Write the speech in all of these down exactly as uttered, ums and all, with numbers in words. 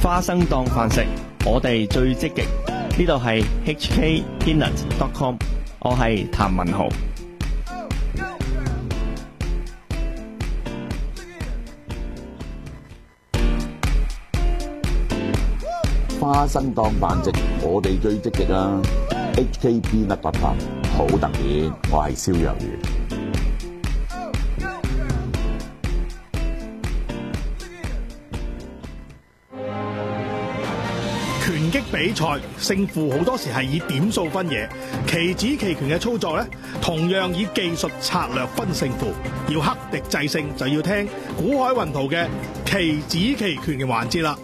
花生當飯食，我哋最積極。呢度係 H K Peanut dot com， 我係譚文豪。 花生當飯食，我哋最積極啦。H K Peanut dot com 好特別，我係蕭若元。 拳擊比賽勝負好多時係以點數分野，棋子棋拳嘅操作咧，同樣以技術策略分勝負。要克敵制勝，就要聽古海雲圖嘅棋子棋拳嘅環節啦。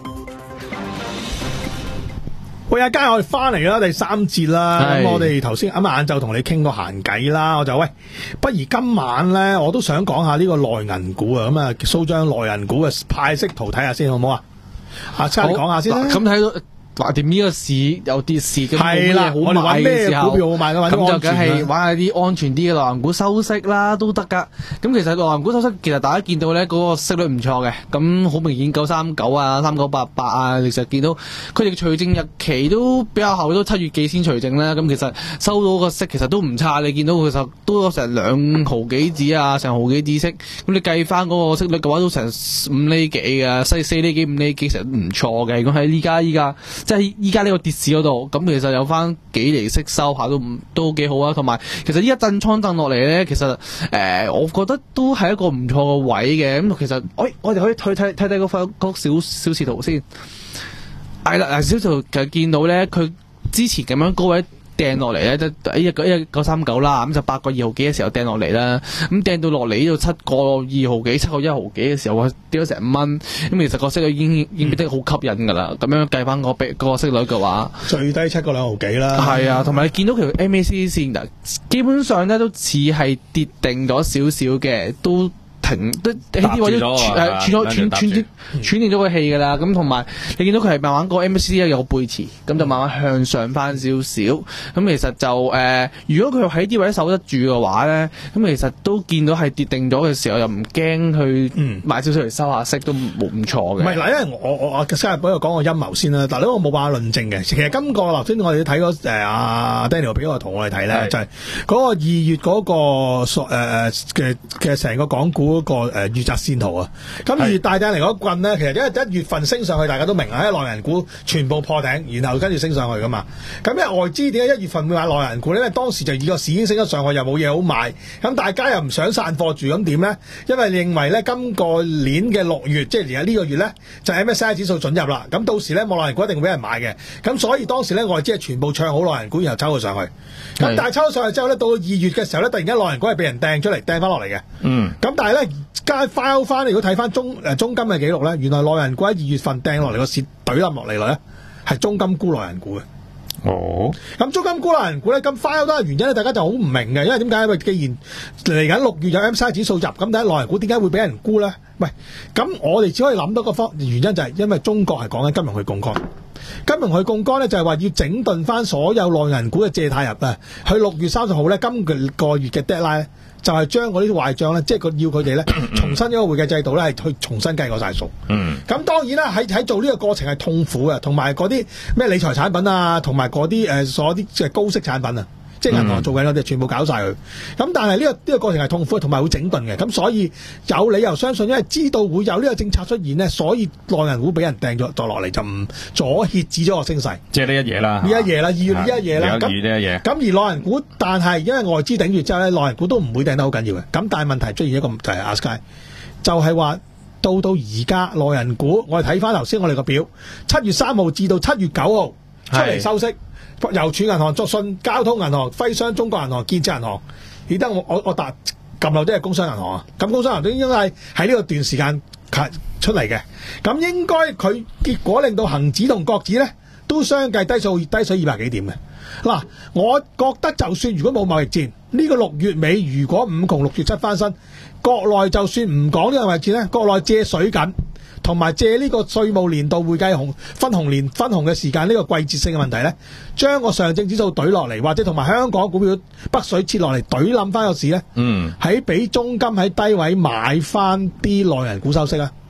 喂，阿佳，我哋翻嚟啦，第三節啦。咁我哋頭先啱啱晏晝同你傾過閒偈啦，我就喂，不如今晚咧，我都想講下呢個內銀股啊。咁啊，蘇張內銀股嘅派息圖睇下先，好唔好啊？阿佳，你講下先啦。 咁睇到。話掂呢個市有跌市，咁係啦，我哋揾咩股票好買嘅？ 咁就梗係玩下啲安全啲嘅內銀股收息啦，都得噶。咁其實內銀股收息，其實大家見到咧嗰個息率唔錯嘅，咁好明顯九三九啊、三九八八啊，其實見到佢哋嘅除淨日期都比較後，都七月幾先除淨啦。咁其實收到個息其實都唔差，你見到其實都有成兩毫幾子啊，成毫幾子息。咁你計翻嗰個息率嘅話，都成五厘幾嘅，四四厘幾、五厘幾，其實唔錯嘅。如果喺依家依家。即係依家呢個跌市嗰度，咁其實有翻幾厘息收下都都幾好啊。同埋其實依家震倉震落嚟咧，其實誒、呃，我覺得都係一個唔錯嘅位嘅。咁其實，喂，我哋可以去睇睇睇嗰塊嗰小小視圖先。係啦，嗱，小視圖其實見到咧，佢之前咁樣高位掟落嚟咧，即係一個一九三九啦，咁就八個二毫幾嘅時候掟落嚟啦，咁掟到落嚟呢度七個二毫幾、七個一毫幾嘅時候，跌咗成五蚊，咁其實個息率已經已經變得好吸引噶啦。咁、嗯、樣計翻個比個息率嘅話， 最低七個兩毫幾啦。係啊，同埋你見到其實 M A C D 線基本上咧都似係跌定咗少少嘅，都。停都喺啲位都誒斷咗斷斷斷斷定咗個氣噶啦，咁同埋你見到佢係慢慢個 M A C D 有個背馳，咁就慢慢向上翻少少。咁其實就誒、呃，如果佢喺啲位守得住嘅話咧，咁其實都見到係跌定咗嘅時候，又唔驚去買少少嚟收下息，都冇唔錯嘅。 唔係嗱，因為我我我今日幫佢講個陰謀先啦。但係呢個冇辦法論證嘅。其實今個頭先我哋睇嗰誒阿 Daniel 俾個圖我哋睇咧，就係、是、嗰個二月嗰、那個誒嘅嘅成個港股。嗰、那個誒預測線圖啊，咁而大頂嚟嗰棍咧，其實因為一月份升上去，大家都明啊，喺內銀股全部破頂，然後跟住升上去噶嘛。咁因為外資點解一月份會買內銀股咧？因為當時就以個市已經升咗上去，又冇嘢好買，咁大家又唔想散貨住，咁點咧？因為認為咧今個年嘅六月，即係而家呢個月咧，就 M S C I 指數准入啦。咁到時咧，內銀股一定會俾人買嘅。咁所以當時咧，外資係全部唱好內銀股，然後抽咗上去。咁但係抽咗上去之後咧，到二月嘅時候咧，突然間內銀股係俾人掟出嚟，掟翻落嚟嘅。嗯。咁但係咧。加 file 翻，如果睇翻中誒中金嘅記錄咧，原來內銀股喺二月份掟落嚟個市懟冧落嚟咧，係中金沽內銀股嘅。哦，咁中金沽內銀股咧，咁 file 都係原因咧，大家就好唔明嘅，因為點解？因為既然嚟緊六月有 M S C I 指數入，咁第一內銀股點解會俾人沽咧？喂，咁我哋只可以諗到個方原因就係因為中國係講緊金融去槓桿，金融去槓桿咧就係話要整頓翻所有內銀股嘅借貸入啊，去六月三十號咧，今個個月嘅 deadline。就係將嗰啲壞帳咧，即係佢要佢哋咧重新一個會計制度咧，係去重新計過晒數。嗯，咁當然啦，喺喺做呢個過程係痛苦嘅，同埋嗰啲咩理財產品啊，同埋嗰啲誒所有啲即係高息產品啊，即係銀行做緊嗰啲全部搞晒佢。咁但係呢個呢個過程係痛苦，同埋會整頓嘅。咁所以有理由相信，因為知道會有呢個政策出現呢，所以內銀股俾人掟咗咗落嚟，就唔阻遏止咗個升勢。 即係呢一嘢啦， 呢一嘢啦，二月呢一嘢啦，咁呢一嘢。咁而內銀股，但係因為外資頂住之後咧，內銀股都唔會掟得好緊要嘅。咁但係問題出現一個就係阿 Sky，就係話到到而家內銀股，我哋睇翻頭先我哋個表，七月三號至到七月九號出嚟收息。郵儲銀行、作信、交通銀行、徽商、中國銀行、建設銀行，而得我我我答撳漏啲係工商銀行啊，咁工商銀行都應該係喺呢個段時間出嚟嘅，咁應該佢結果令到恒指同國指咧都相繼低數低水二百幾點嘅。嗱，我覺得就算如果冇貿易戰，呢、這個六月尾如果五窮六月七翻身，國內就算唔講呢個貿易戰咧，國內借水緊。同埋借呢個稅務年度會計紅分紅年分紅嘅時間呢、這個季節性嘅問題咧，將個上證指數懟落嚟，或者同埋香港股票北水切落嚟懟冧翻個市咧，嗯，喺俾中金喺低位買翻啲內銀股收息啊，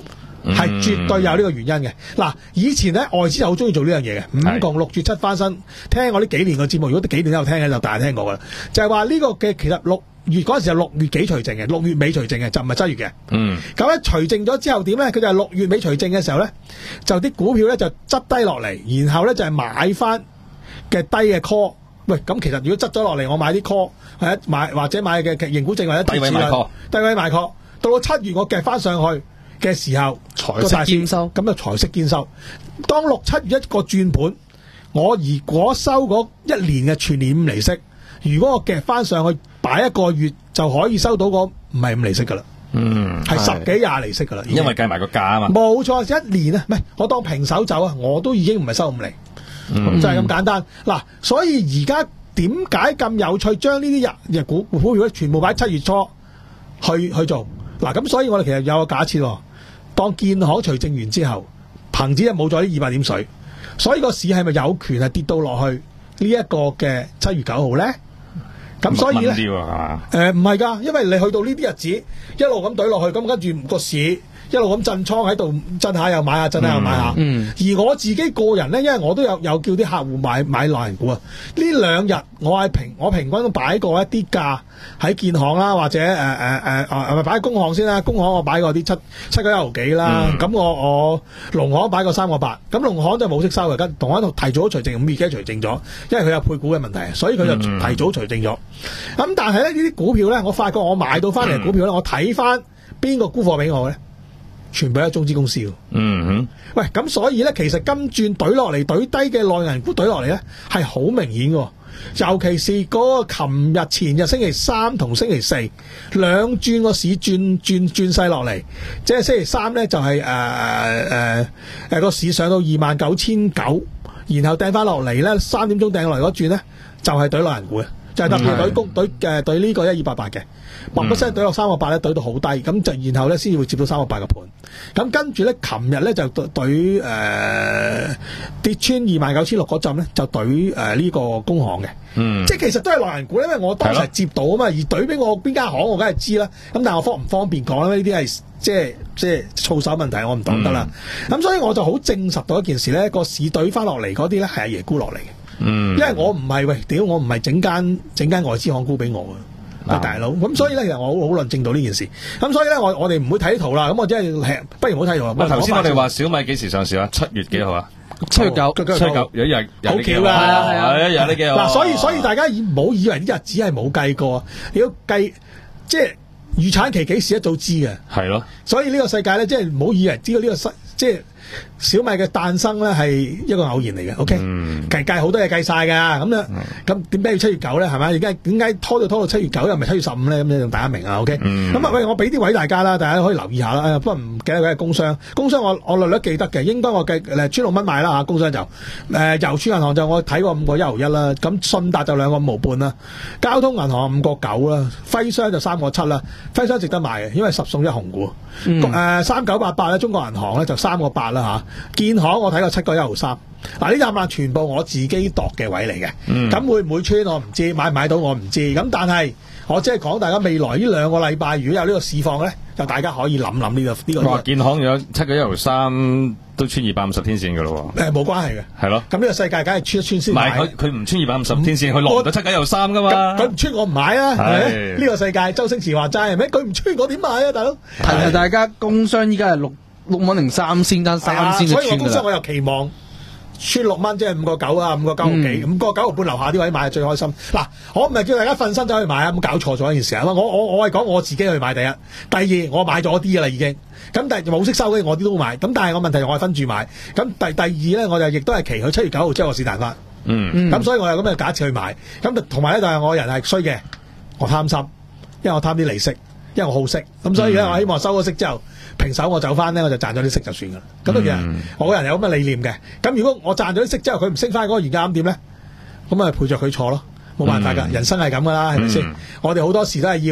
係絕對有呢個原因嘅。嗱，以前咧外資就好中意做呢樣嘢嘅，五窮六絕七翻身。聽我呢幾年嘅節目，如果幾年都有聽嘅，就大家聽過噶啦。就係話呢個嘅其實六月嗰陣時係六月幾除淨嘅，六月尾除淨嘅，就唔係七月嘅。嗯。咁咧除淨咗之後點咧？佢就係六月尾除淨嘅時候咧，就啲股票咧就執低落嚟，然後咧就係買翻嘅低嘅 call。喂，咁其實如果執咗落嚟，我買啲 call 或者買或者買嘅盈股證或者低位買 call， 低位買 call，到到七月我夾翻上去嘅時候， 財息兼收， 咁就財息兼收。當六七月一個轉盤，我如果收嗰一年嘅全年五厘息，如果我夾翻上去擺一個月，就可以收到個唔係五厘息噶啦，嗯，係十幾廿厘息噶啦， 因為計埋個價啊嘛。 冇錯，一年啊，唔係我當平手走啊，我都已經唔係收五厘。嗯、就係咁簡單嗱，所以而家點解咁有趣？將呢啲日日股股票全部擺七月初去去做嗱，咁所以我哋其實有個假設喎，當建行除淨完之後，恒指就冇咗呢二百點水，所以個市係咪有權係跌到落去呢一個嘅七月九號咧？咁所以咧，誒唔係㗎，因為你去到呢啲日子一路咁懟落去，咁跟住個市一路咁震倉喺度震下又買下，震下又買下。嗯。而我自己個人咧，因為我都有有叫啲客戶買買內銀股啊。呢兩日我係平我平均都擺過一啲價喺建行啦，或者誒誒誒誒係咪擺喺工行先啦？工行我擺過啲七七個一毫幾啦。咁、嗯、我我農行擺過三個八。咁農行就冇息收嘅，跟農行提早除淨，五月幾除淨咗，因為佢有配股嘅問題，所以佢就提早除淨咗。咁、嗯、但係咧呢啲股票咧，我發覺我買到翻嚟嘅股票咧，我睇翻邊個沽貨俾我咧？全部都係中資公司。嗯哼，喂，咁所以咧，其實金轉懟落嚟，懟低嘅內銀股懟落嚟咧，係好明顯嘅。尤其是嗰個琴日、前日星期三同星期四兩轉個市轉轉轉勢落嚟，即係星期三咧就係誒誒誒個市上到二萬九千九，然後掟翻落嚟咧，三點鐘掟落嚟嗰轉咧就係懟內銀股嘅，就係特別懟谷懟誒懟呢個一二八八嘅。嘣一聲懟落三個八咧，懟到好低，咁就然後咧先至會接到三個八嘅盤。咁跟住咧，琴日咧就懟誒、呃、跌穿二萬九千六嗰陣咧，就懟誒呢個工行嘅。嗯，即係其實都係內銀股，因為我當時係接到啊嘛，而懟俾我邊間行我梗係知啦。咁但係我方唔方便講咧？呢啲係即係即係操守問題，我唔講得啦。咁、嗯、所以我就好證實到一件事咧，個市懟翻落嚟嗰啲咧係阿爺沽落嚟嘅。嗯，因為我唔係喂屌，我唔係整間整間外資行沽俾我啊。啊、大佬，咁所以咧，其實我好好論證到呢件事。咁所以咧，我我哋唔會睇圖啦。咁我真係不如唔好睇圖啦。 頭先我哋話小米幾時上市啊？七月幾號啊？ 七月九， 七月九有一日有好巧啊！係啊係啊，有呢幾號。 嗱，所以所以大家唔好以為啲日子係冇計過，你要計即係預產期幾時一早知嘅。係咯。所以呢個世界咧，即係唔好以為知道呢個世即係。小米嘅誕生咧係一個偶然嚟嘅 ，OK，計計好多嘢計晒噶，咁咧，咁點解要七月九咧？係咪？而家點解拖到拖到七月九又唔係七月十五咧？咁樣大家明啊 ，OK，咁、嗯、啊，喂，我俾啲位大家啦，大家可以留意下啦。不過唔記得佢係工商，工商我我略略記得嘅，應該我計誒穿六蚊買啦嚇，工商就誒郵儲銀行就我睇過五個一毫一啦，咁信達就兩個五毫半啦，交通銀行五個九啦，輝商就三個七啦，輝商值得買嘅，因為十送一紅股，誒三九八八咧，中國銀行咧就三個八啦。吓，建行我睇過七個一毫三，嗱呢廿萬全部我自己度嘅位嚟嘅，咁、嗯、會唔會穿我唔知，買唔買到我唔知，咁但係我即係講大家未來呢兩個禮拜如果有呢個市況咧，就大家可以諗諗呢個呢、這個。哇！ 建行有七個一毫三都穿二百五十天線噶咯喎。誒、呃，冇關係嘅。係咯。咁呢個世界梗係穿一穿先買。 唔係佢佢唔穿二百五十天線，佢落唔到七個一毫三噶嘛。 佢唔穿我唔買啊！係呢個世界，周星馳話齋係咪？佢唔穿我點買啊，大佬？ 提提大家，工商依家係六。六蚊零三先單三先就穿㗎啦。所以我公司我又期望穿六蚊，即係五個九啊，五個九毫幾，五個九毫半樓下啲位買係最開心。嗱，我唔係叫大家瞓身走去買啊，咁搞錯咗一件事啊！我我我係講我自己去買第一，第二我買咗啲㗎啦已經。咁但係冇息收嘅我啲都買。咁但係我問題我係分住買。咁第第二咧，我就亦都係期佢七月九號之後個市彈翻。嗯。咁所以我有咁嘅假設去買。咁同埋咧就係我人係衰嘅，我貪心，因為我貪啲利息，因為我好息。咁所以咧我希望收咗息之後。平手我走翻咧，我就賺咗啲息就算噶啦。咁啊，其實我個人有咁嘅理念嘅。咁如果我賺咗啲息之後，佢唔升翻嗰個原價咁點咧？咁咪陪着佢坐咯，冇辦法噶、嗯。人生係咁噶啦，係咪先？我哋好多時都係要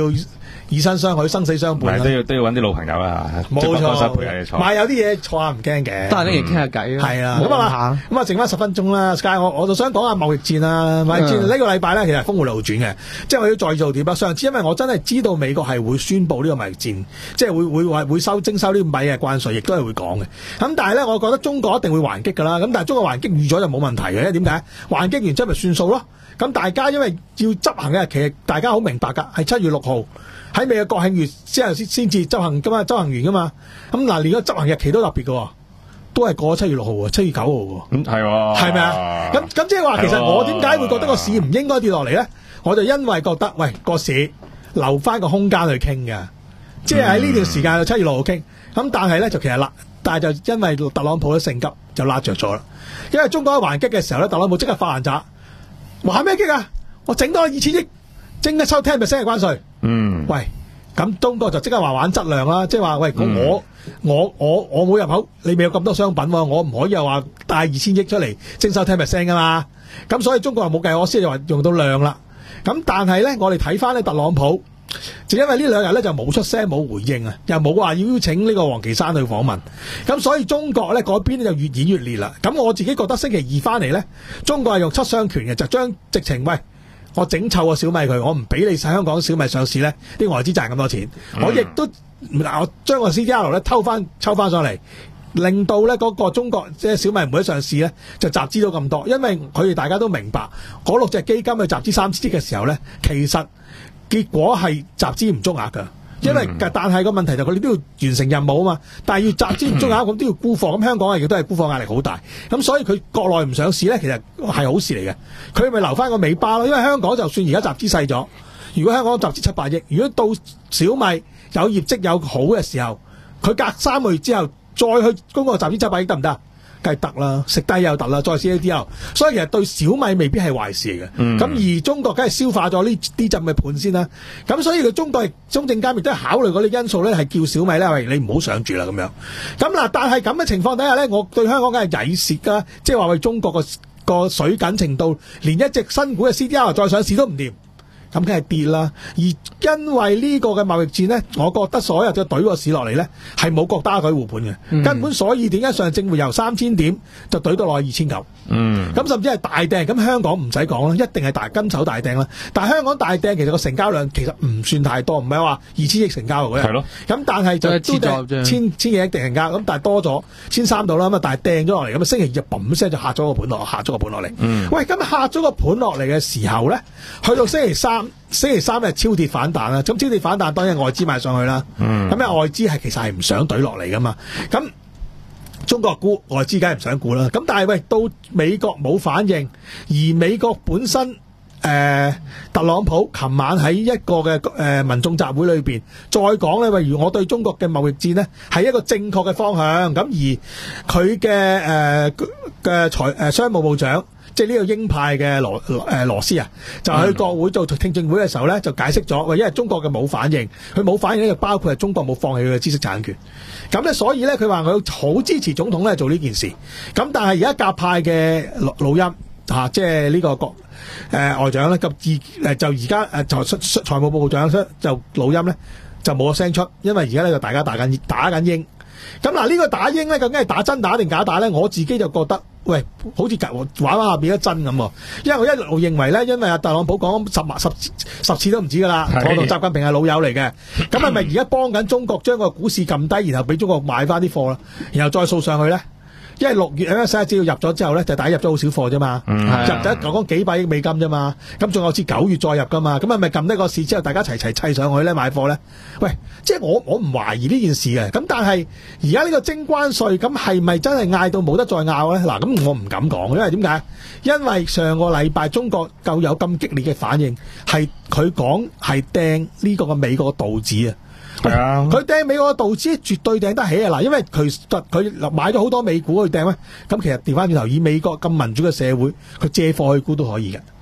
以身相許，生死相伴啦唔係都。要都要揾啲老朋友啊， 冇即係幫手錯， 陪下你坐。 買有啲嘢坐下唔驚嘅， 得閒拎嚟傾下偈咯。 係啊，咁望下啊，咁啊，剩翻十分鐘啦。Sky，我我就想講下貿易戰啦。貿易戰嗯呢個禮拜咧，其實峰迴路轉嘅，即係我要再做點啊。上次因為我真係知道美國係會宣布呢個貿易戰，即係會會話會收徵收呢個米嘅關稅，亦都係會講嘅。咁但係咧，我覺得中國一定會還擊㗎啦。咁但係中國還擊預咗就冇問題嘅，因為點解？還擊完之後咪算數咯。咁大家因為要執行嘅日期，大家好明白㗎，係七月六號。喺美國國慶月之後先先至執行噶嘛，執行完噶嘛。咁嗱，連個執行日期都特別嘅，都係過咗七月六號喎，七月九號喎。 咁係喎， 係咪啊？咁咁即係話，其實我點解會覺得個市唔應該跌落嚟咧？我就因為覺得，喂，個市留翻個空間去傾嘅，即係喺呢段時間到七月六號傾。咁但係咧就其實啦，但係就因為特朗普嘅性急就拉着咗啦。因為中國喺還擊嘅時候咧，特朗普即刻發爛渣，還咩擊啊？我整多二千億，徵一收 ten percent 嘅關稅。 嗯， 喂，咁中國就即刻話玩質量啦，即係話喂， 嗯我我我我冇入口，你未有咁多商品喎，我唔可以又話帶二千億出嚟徵收 ten percent 噶嘛，咁所以中國又冇計，我先就話用到量啦。咁但係咧，我哋睇翻咧特朗普，就因為呢兩日咧就冇出聲冇回應啊，又冇話要邀請呢個王岐山去訪問，咁所以中國咧嗰邊咧就越演越烈啦。咁我自己覺得星期二翻嚟咧，中國係用七傷拳嘅，就將直情喂。我整臭個小米佢，我唔俾你香港小米上市咧，啲外資賺咁多錢。 嗯、 我亦都嗱，我將個 C D R 咧偷翻抽翻上嚟，令到咧嗰個中國即係小米唔會上市咧，就集資到咁多。因為佢哋大家都明白，嗰六隻基金去集資三千億嘅時候咧，其實結果係集資唔足額㗎。因為、嗯、但係個問題就佢哋都要完成任務啊嘛，但係要集資唔足額咁都要沽貨，咁香港亦都係沽貨壓力好大，咁所以佢國內唔上市咧，其實係好事嚟嘅，佢咪留翻個尾巴咯。因為香港就算而家集資細咗，如果香港集資七百億，如果到小米有業績有好嘅時候，佢隔三個月之後再去公告集資七百億得唔得？梗係得啦，食低又得啦，再 C A D L， 所以其實對小米未必係壞事嚟嘅。咁、嗯、而中國梗係消化咗呢啲陣嘅盤先啦。咁所以佢中國中證監亦都係考慮嗰啲因素咧，係叫小米咧，喂，你唔好上住啦咁樣。咁嗱，但係咁嘅情況底下咧，我對香港梗係曳蝕㗎，即係話為中國個個水緊程度，連一隻新股嘅 C D R 再上市都唔掂。咁梗係跌啦，而因為呢個嘅貿易戰呢，我覺得所有嘅懟個市落嚟呢，係冇國家隊護盤嘅，嗯、根本所以點解上證會由三千點就懟到落去二千九？嗯，咁甚至係大掟，咁香港唔使講啦，一定係大金手大掟啦。但係香港大掟其實個成交量其實唔算太多，唔係話二千億成交嗰日。係咯。咁但係就都千千幾億成交，咁但係多咗千三度啦，咁啊但係掟咗落嚟，咁啊星期二嘣聲就嚇咗個盤落，嚇咗個盤落嚟。嗯。喂，咁嚇咗個盤落嚟嘅時候咧，去到星期三。星期三係超跌反彈啦，咁超跌反彈當然外資買上去啦。嗯，咁啊外資係其實係唔想懟落嚟噶嘛。咁中國沽外資梗係唔想沽啦。咁但係喂到美國冇反應，而美國本身誒、呃、特朗普琴晚喺一個嘅誒、呃、民眾集會裏邊再講咧，例如我對中國嘅貿易戰呢係一個正確嘅方向。咁而佢嘅誒嘅財誒商務部長。即係呢個鷹派嘅羅誒羅斯啊，就去國會做聽證會嘅時候咧，就解釋咗，喂，因為中國嘅冇反應，佢冇反應咧，就包括係中國冇放棄佢嘅知識產權。咁咧，所以咧，佢話佢好支持總統咧做呢件事。咁但係而家鴿派嘅老老陰嚇，即係呢個國誒、呃、外長咧，咁而誒就而家誒財財務部長就老陰咧就冇個聲出，因為而家咧就大家打緊打緊鷹。咁嗱，呢個打鷹咧究竟係打真打定假打咧？我自己就覺得。喂，好似玩玩下變咗真咁，因為我一路認為咧，因為阿特朗普講十十十次都唔止噶啦，我同習近平係老友嚟嘅，咁係咪而家幫緊中國將個股市撳低，然後俾中國買翻啲貨啦，然後再掃上去咧？因為六月咧，世界只要入咗之後咧，就大家入咗好少貨啫嘛，嗯、入咗講講幾百億美金啫嘛，咁仲有至九月再入噶嘛，咁係咪撳低個市之後，大家齊齊砌上去咧買貨咧？喂，即係我我唔懷疑呢件事嘅，咁但係而家呢個徵關稅，咁係咪真係嗌到冇得再拗咧？嗱，咁我唔敢講，因為點解？因為上個禮拜中國夠有咁激烈嘅反應，係佢講係掟呢個嘅美國道指啊。係啊，佢掟美國嘅道指絕對掟得起啊！嗱，因為佢佢買咗好多美股去掟咧，咁其實調翻轉頭，以美國咁民主嘅社會，佢借貨去沽都可以嘅。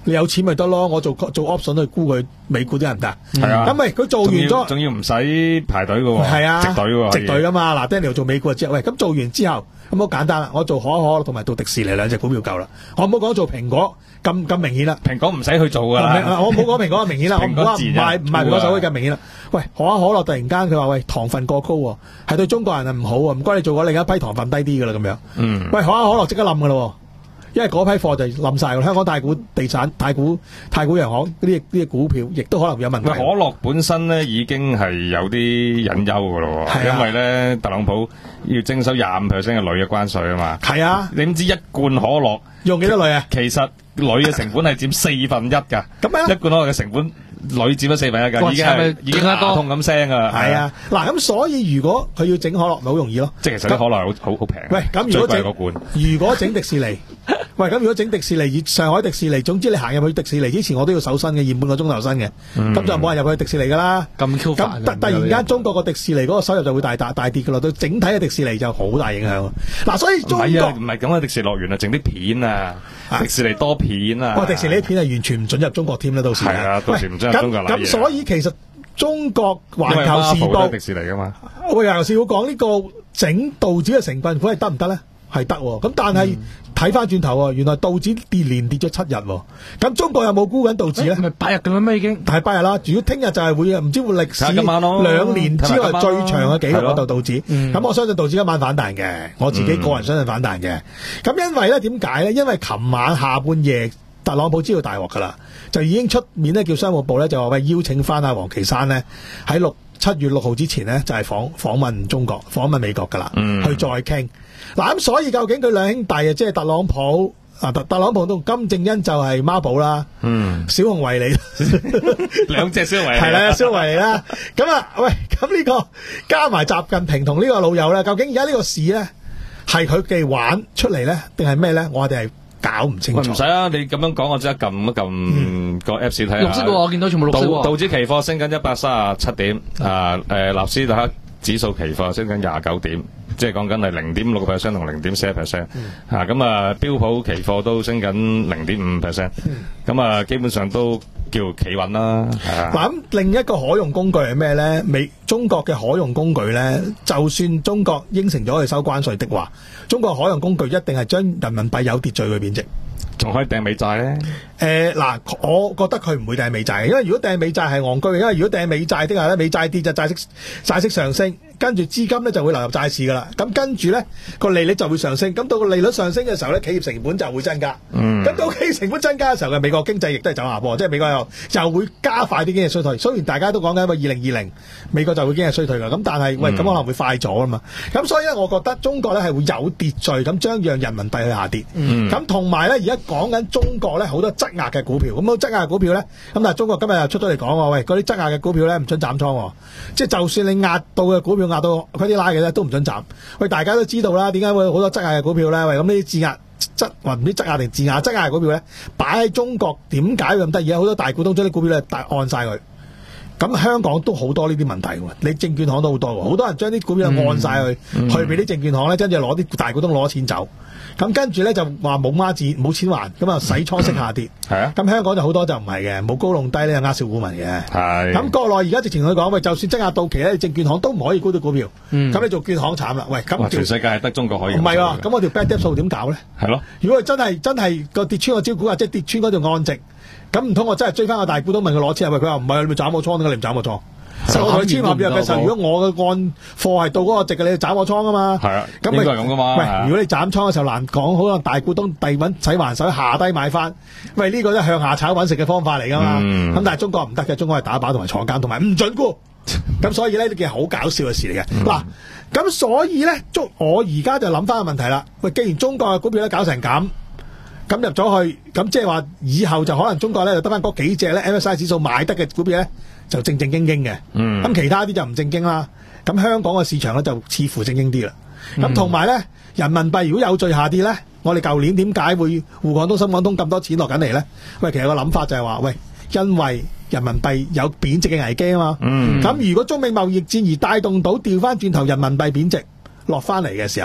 你有錢咪得咯，我做做 option 去沽佢美股啲人唔得。 係啊， 咁咪佢做完咗， 仲要唔使排隊嘅喎， 係啊， 直隊喎， 直隊噶嘛。嗱 Daniel 做美股就知，喂，咁做完之後咁好簡單啦，我做可口可樂同埋做迪士尼兩隻股票夠啦。我唔好講做蘋果咁咁明顯啦， 蘋果唔使去做噶啦。 我唔好講蘋果咁明顯啦，我唔話唔賣唔賣蘋果手機咁明顯啦。喂，可口可樂突然間佢話喂糖分過高喎，係對中國人係唔好啊，唔該你做過另一批糖分低啲噶啦咁樣。 嗯， 喂，可口可樂即刻冧噶啦。因為嗰批貨就冧晒，香港太古地產、太古太古洋行呢啲呢啲股票，亦都可能有問題。 可樂本身咧已經係有啲隱憂噶咯， 啊、 因為咧特朗普要徵收廿五 percent 嘅鋁嘅關稅啊嘛。 係啊， 你唔知一罐可樂用幾多鋁啊？ 其實鋁嘅成本係佔四分一噶。 咁樣一罐可樂嘅成本鋁佔咗四分一噶，已經係已經牙痛咁聲噶啦。 係啊，嗱咁所以如果佢要整可樂，咪好容易咯。 即係其實啲可樂好好好平。 喂，咁如果整罐， 如果整迪士尼。喂，咁如果整迪士尼，上海迪士尼，總之你行入去迪士尼之前，我都要搜身嘅，驗半個鐘頭身嘅，咁、嗯、就冇人入去迪士尼噶啦。 咁 Q 煩。 咁突然間中國個迪士尼嗰個收入就會大大大跌噶啦，對整體嘅迪士尼就好大影響。嗱、啊，所以中國唔係啊，唔係咁嘅迪士尼樂園啊，整啲片啊，迪士尼多片啊。哇，迪士尼啲片係完全唔准入中國添啦，到時。係啊，到時唔准入中國啦。咁所以其實中國環球時報迪士尼噶嘛。 喂，環球時報講呢個整道指嘅成分股係得唔得咧？係得喎，咁但係睇翻轉頭喎，原來道指跌連跌咗七日喎，咁中國有冇沽緊道指咧？ 係咪八日咁樣咩已經？ 係八日啦，如果聽日就係會唔知會歷史今晚兩年之內最長嘅紀錄嗰度道指，咁、嗯、我相信道指今晚反彈嘅，我自己個人相信反彈嘅。咁、嗯、因為咧點解咧？因為琴晚下半夜特朗普知道大鑊噶啦，就已經出面咧叫商務部咧就話喂邀請翻阿王岐山咧喺六七月六號之前咧就係訪訪問中國、訪問美國噶啦、嗯，去再傾。嗱咁，所以究竟佢兩兄弟啊，即係特朗普啊，特特朗普同金正恩就係孖寶啦，嗯，小熊維尼， 兩隻小熊維尼係啦，小熊維尼啦。咁啊，喂，咁呢個加埋習近平同呢個老友咧，究竟而家呢個事咧係佢哋玩出嚟咧，定係咩咧？我哋係搞唔清楚。 唔使啊，你咁樣講，我即刻撳一撳個 Apps 睇下。 綠色喎，我見到全部綠色喎。 道道指期貨升緊一百三十七點，啊誒，納斯達克指數期貨升緊廿九點。即係講緊係零點六個 percent 同零點四 percent， 嚇咁啊標普期貨都升緊零點五 percent， 咁啊基本上都叫企穩啦。嗱咁另一個可用工具係咩咧？美中國嘅可用工具咧，就算中國應承咗去收關稅的話，中國可用工具一定係將人民幣有秩序去貶值。 仲可以掟美債咧？ 誒嗱，我覺得佢唔會掟美債，因為如果掟美債係戇居嘅，因為如果掟美債的話咧，美債跌就債息債息上升，跟住資金咧就會流入債市噶啦，咁跟住咧個利率就會上升，咁到個利率上升嘅時候咧，企業成本就會增加，咁、嗯、到企業成本增加嘅時候嘅美國經濟亦都係走下坡，即係美國又就會加快啲經濟衰退。雖然大家都講緊話二零二零美國就會經濟衰退噶，咁但係喂咁可能會快咗啊嘛，咁所以咧，我覺得中國咧係會有秩序咁將讓人民幣去下跌，咁同埋咧而家講緊中國咧好多質押嘅股票，咁好質押嘅股票咧，咁但係中國今日又出咗嚟講話，喂嗰啲質押嘅股票咧唔准斬倉，即係就算你壓到嘅股票壓到嗰啲拉嘅咧都唔准斬。喂，大家都知道啦，點解會好多質押嘅股票咧？喂，咁呢啲質押質或唔知質押定質押質押嘅股票咧，擺喺中國點解咁得意啊？好多大股東將啲股票咧大按晒佢。咁香港都好多呢啲問題喎，你證券行都好多喎，好多人將啲股票按晒佢、嗯嗯，去俾啲證券行咧，跟住攞啲大股東攞錢走，咁跟住咧就話冇孖展冇錢還，咁啊洗倉息下跌。係、嗯、啊，咁香港就好多就唔係嘅，冇高弄低咧，呃小股民嘅。係。咁國內而家直情佢講，喂，就算質押到期咧，證券行都唔可以沽到股票。咁、嗯、你做券行慘啦，喂，咁全世界係得中國可以。 唔係喎，咁我條 bad debt 數點搞咧？係咯。如果佢真係真係個跌穿個招股啊，即係跌穿嗰條按值。咁唔通我真係追翻個大股東問佢攞錢？喂，佢話唔係，你咪斬我倉，點解你唔斬我倉？我佢簽合約嘅時候，如果我嘅按貨係到嗰個值嘅，你就斬我倉啊嘛。係啊，咁應該係咁噶嘛。喂，如果你斬倉嘅時候難講，可能大股東遞揾使還手下低買翻。喂，呢、這個都係向下炒揾食嘅方法嚟噶嘛。咁、嗯、但係中國唔得嘅，中國係打靶同埋坐監同埋唔准沽。咁所以呢，呢件好搞笑嘅事嚟嘅。嗱、嗯，咁所以咧，中我而家就諗翻個問題啦。喂，既然中國嘅股票咧搞成咁。咁入咗去，咁即係話以後就可能中國咧就得翻嗰幾隻咧 M S C I 指數買得嘅股票咧就正正經經嘅，咁、嗯、其他啲就唔正經啦。咁香港嘅市場咧就似乎正經啲啦。咁同埋咧，人民幣如果有序下跌咧，我哋舊年點解會滬港通、深港通咁多錢落緊嚟咧？喂，其實個諗法就係話，喂，因為人民幣有貶值嘅危機啊嘛。咁、嗯、如果中美貿易戰而帶動到調翻轉頭人民幣貶值落翻嚟嘅時候，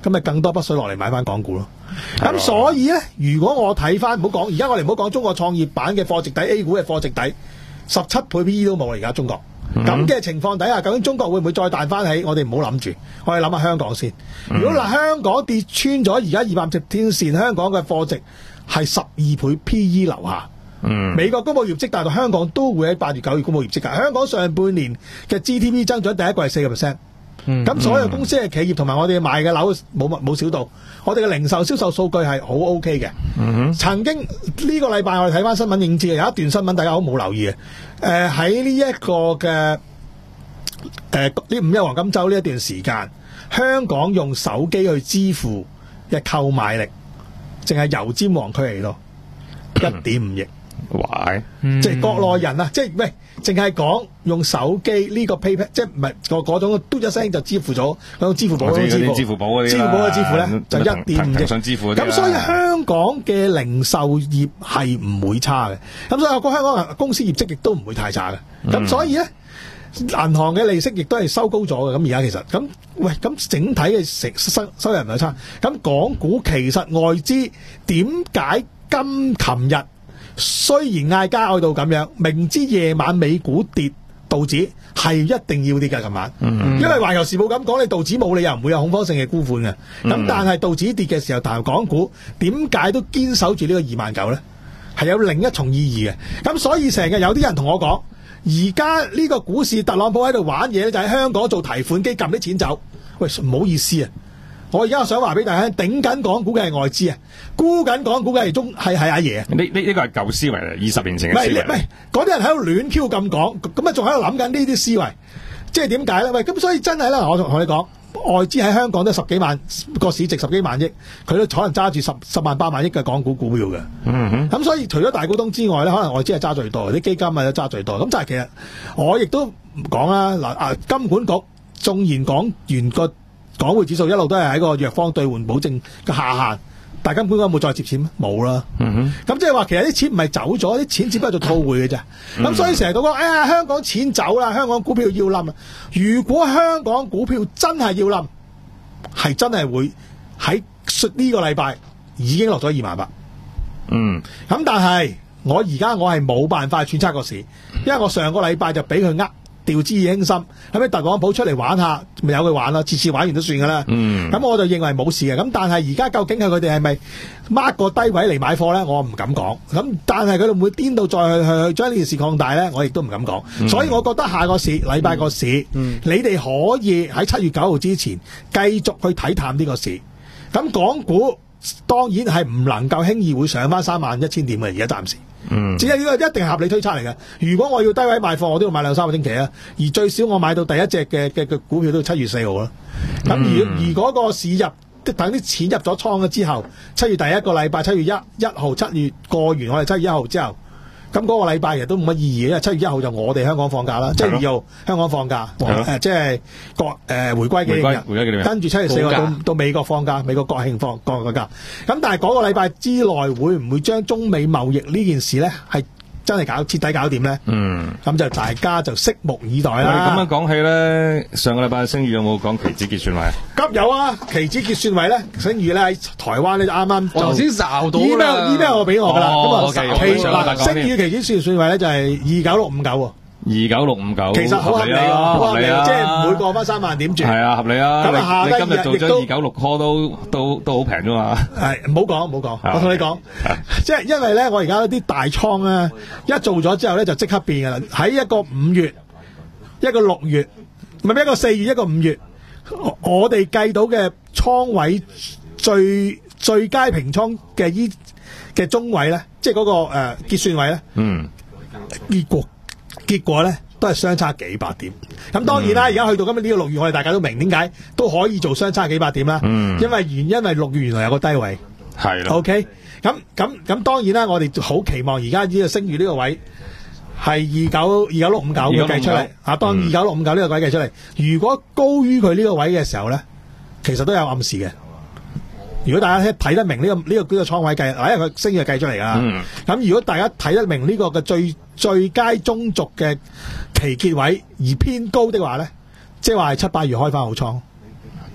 咁咪更多筆水落嚟買翻港股咯。咁所以咧，如果我睇翻唔好講，而家我哋唔好講中國創業板嘅貨值底 A 股嘅貨值底十七倍 P E 都冇啦，而家中國。咁嘅、嗯、情況底下，究竟中國會唔會再彈翻起？我哋唔好諗住，我哋諗下香港先。如果嗱香港跌穿咗而家二百五十天線，香港嘅貨值係十二倍 P E 樓下。嗯，美國公布業績，但係香港都會喺八月九月公布業績㗎。香港上半年嘅 G D P 增長第一季係四個 percent。咁、嗯、所有公司嘅企業同埋我哋賣嘅樓冇冇少到，我哋嘅零售銷售數據係好 OK 嘅。嗯、哼曾經呢、呢個禮拜我哋睇翻新聞應知嘅有一段新聞，大家好冇留意嘅。誒喺呢一個嘅誒呢五一黃金週呢一段時間，香港用手機去支付嘅購買力，淨係油尖旺區嚟咯，一點五億。 喂， 即係國內人啊，即係喂，淨係講用手機呢個 PayPal， 即係唔係個嗰種嘟一聲就支付咗嗰種支付寶嗰種支付， 支付寶嗰啲， 支付寶嘅支付咧就一點五億。 想支付咁所以香港嘅零售業係唔會差嘅，咁所以個香港公司業績亦都唔會太差嘅。咁、嗯、所以咧，銀行嘅利息亦都係收高咗嘅。咁而家其實咁喂，咁整體嘅成收收入唔係差。咁港股其實外資點解今琴日？雖然嗌交嗌到咁樣，明知夜晚美股跌，道指係一定要跌㗎。琴晚，嗯、因為環球時報咁講，你道指冇理由唔會有恐慌性嘅沽款嘅。咁、嗯、但係道指跌嘅時候，但係港股點解都堅守住呢個二萬九咧？係有另一重意義嘅。咁所以成日有啲人同我講，而家呢個股市特朗普喺度玩嘢咧，就喺香港做提款機撳啲錢走。喂，唔好意思啊！我而家想話俾大家，頂緊港股嘅係外資啊，沽緊港股嘅係中係係阿爺啊！ 呢呢呢個係舊思維嚟，二十年前嘅思維。唔係唔係，嗰啲人喺度亂 Q 咁講，咁啊仲喺度諗緊呢啲思維，即係點解咧？喂，咁所以真係咧，我同同你講，外資喺香港都十幾萬個市值十幾萬億，佢都可能揸住十十萬八萬億嘅港股股票嘅。嗯哼。咁所以除咗大股東之外咧，可能外資係揸最多，啲基金啊都揸最多。咁但係其實我亦都講啦，嗱啊，金管局縱然講完個港匯指數一路都係喺個弱方兌換保證嘅下限，但係金管局有冇再接錢咩？冇啦。嗯哼。咁即係話其實啲錢唔係走咗，啲錢只不過做套匯嘅啫。咁、嗯、所以成日都講，哎呀香港錢走啦，香港股票要冧啦。如果香港股票真係要冧，係真係會喺呢個禮拜已經落咗二萬八。嗯。咁但係我而家我係冇辦法揣測個市，因為我上個禮拜就俾佢呃。掉之以輕心，咁啲特朗普出嚟玩下，咪由佢玩咯，次次玩完都算噶啦。咁、嗯、我就認為冇事嘅。咁但係而家究竟係佢哋係咪 mark 個低位嚟買貨咧？我唔敢講。咁但係佢哋會唔會顛到再去去去將呢件事擴大咧？我亦都唔敢講。嗯、所以我覺得下個市禮拜個市，嗯、你哋可以喺七月九號之前繼續去睇淡呢個市。咁港股當然係唔能夠輕易會上翻三萬一千點嘅，而家暫時。嗯，只係呢個一定係合理推測嚟嘅。如果我要低位賣貨，我都要買兩三個星期啊。而最少我買到第一隻嘅嘅嘅股票都七月四號啦。咁、嗯、而而嗰個市入，等啲錢入咗倉咗之後，七月第一個禮拜，七月一一號，七月過完我哋七月一號之後，咁嗰個禮拜亦都冇乜意義，因為七月一號就我哋香港放假啦，七月二號香港放假，誒即係國誒回歸紀念日，跟住七月四號到到美國放假，美國國慶放國個假。咁但係嗰個禮拜之內會唔會將中美貿易呢件事咧係真係搞徹底搞掂咧？嗯，咁就大家就拭目以待啦。 咁樣講起咧，上個禮拜星宇有冇講期指結算位？ 急有啊！期指結算位咧，星宇咧喺台灣咧就啱啱我頭先睄到 email email 我俾我噶啦。咁啊， 期嗱星宇期指結算位咧就係二九六五九喎。 二九六五九， 其實好合理啊，好合理啊，即係唔會過翻三萬點住。 係啊，合理啊。 咁啊，下低你今日做咗二九六 call 都都都好平啫嘛。係， 唔好講，唔好講。我同你講，即係因為咧，我而家啲大倉咧，一做咗之後咧，就即刻變噶啦。喺一個五月，一個六月，唔係一個四月，一個五月，我哋計到嘅倉位最最佳平倉嘅依嘅中位咧，即係嗰個誒結算位咧。嗯。結果。結果咧都係相差幾百點，咁當然啦，而家、嗯、去到今日呢個六月，我哋大家都明點解都可以做相差幾百點啦。嗯，因為原因為六月原來有個低位，係啦。OK，咁咁咁當然啦，我哋好期望而家呢個升逾呢個位係二九二九六五九嘅計出嚟啊。當二九六五九呢個位計出嚟，如果高於佢呢個位嘅時候咧，其實都有暗示嘅。如果大家睇得明呢、這個呢、這個呢、這個倉位計，嗱，因為佢升嘅計出嚟噶。咁、嗯、如果大家睇得明呢個嘅最最佳中軸嘅期結位而偏高的話咧，即係話係七八月開翻好倉。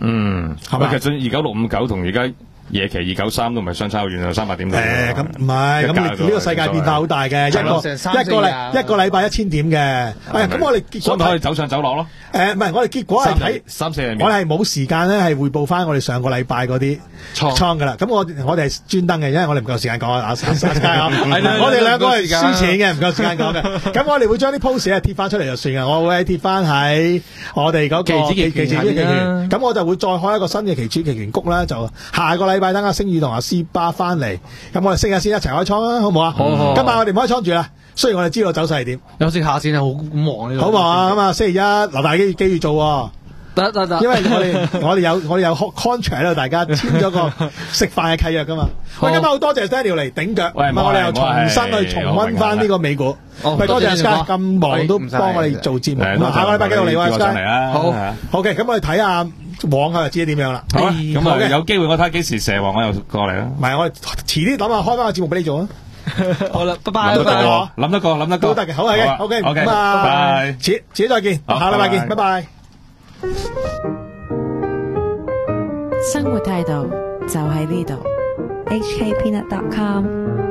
嗯， 係咪喂其實二九六五九同而家夜期二九三都唔係相差好遠啊，三百點。 誒咁唔係，咁你呢個世界變化好大嘅，一個成三一個四廿禮一個禮拜一千點嘅。誒咁我哋結果睇所以咪可以走上走落咯。 誒唔係，我哋結果係睇。 三四日我哋係冇時間咧，係匯報翻我哋上個禮拜嗰啲倉倉噶啦。咁我我哋係專登嘅，因為我哋唔夠時間講啊。阿阿阿係啦我哋兩個係唔夠時間輸錢嘅，唔夠時間講嘅。咁我哋會將啲 post 咧貼翻出嚟就算嘅。我會貼翻喺我哋嗰個期指期權期指期下邊啦權。咁我就會再開一個新嘅期指期權谷啦。就下個禮拜等阿星宇同阿斯巴翻嚟，咁我哋星日先一齊開倉啦，好唔好啊？ 好好今晚我哋唔開倉住啦。雖然我哋知道走勢係點， 休息下先啊，好忙呢個。 好唔好啊？咁啊，星期一留大機機住做喎。 得得得， 因為我哋我哋有我哋有 contract 喺度，大家簽咗個食飯嘅契約噶嘛。喂，今日好多謝 Daniel 嚟頂腳， 喂唔係我哋又重新去重溫翻呢個美股。 哦喂，多謝多謝 Sky 咁忙都幫我哋做節目。咁啊下個禮拜繼續嚟喎上嚟 ，Sky。 啊！ 好好嘅，咁我哋睇下往後就知點樣啦。 好啊， 好咁啊嘅有機會我睇下幾時蛇王我又過嚟啦。 唔係我哋遲啲諗下開翻個節目俾你做啊。 好啦，拜拜， 諗得拜拜。 過，諗得過，諗得過， 都得嘅，好係嘅，OK， OK， 咁啊， 拜拜。 遲遲啲再見， 好下禮拜見， 拜拜拜拜。 生活態度就喺呢度。H K Peanut dot com